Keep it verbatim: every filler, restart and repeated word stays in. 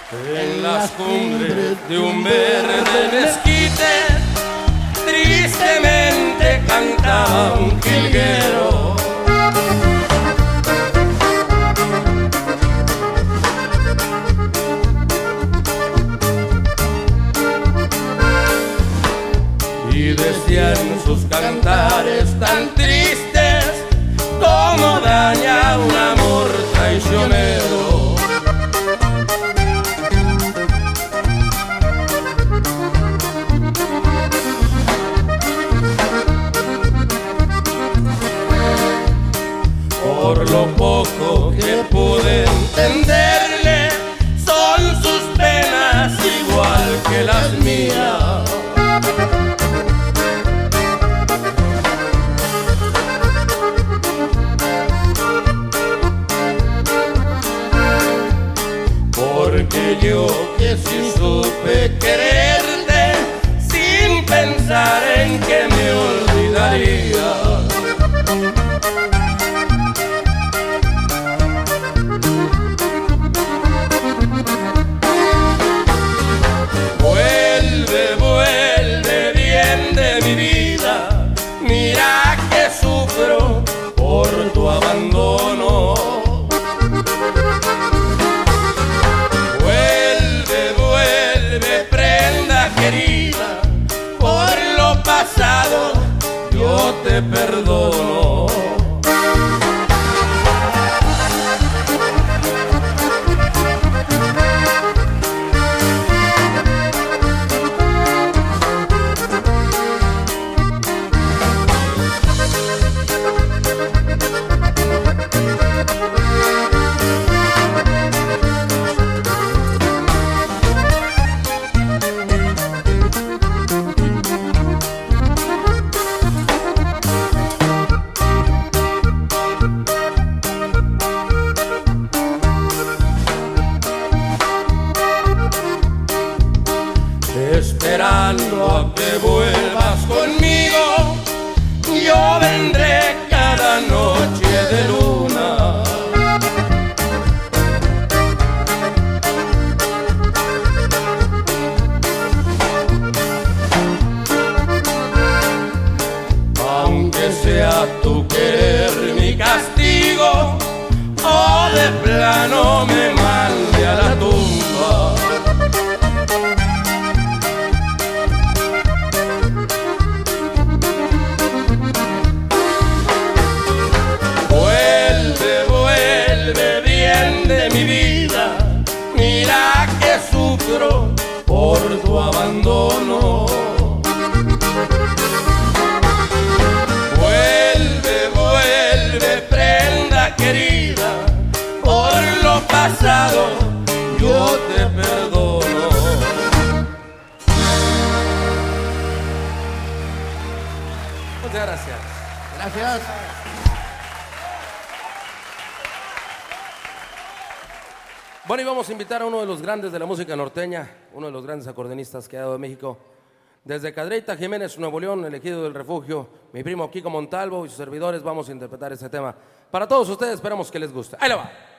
En las cumbres de un verde mezquite, tristemente cantaba un jilguero. Y decía en sus cantares tan tristes cómo daña un amor traicionero. Por lo poco que pude entenderle, son sus penas igual que las mías. Porque yo que sí supe quererte sin pensar en que me olvidaría. Vuelve, vuelve bien de mi vida, mira que sufro por tu abandono. Querida, por lo pasado yo te perdono. Esperando a que vuelvas conmigo, yo vendré cada noche de luna. Aunque sea tu querer mi castigo, o de plano me mande a la tumba. Mi vida, mira que sufro por tu abandono. Vuelve, vuelve, prenda querida, por lo pasado yo te perdono. Muchas gracias. Gracias. Bueno, y vamos a invitar a uno de los grandes de la música norteña, uno de los grandes acordeonistas que ha dado de México. Desde Cadereyta, Jiménez, Nuevo León, elegido del refugio, mi primo Kiko Montalvo y sus servidores vamos a interpretar este tema. Para todos ustedes, esperamos que les guste. Ahí le va.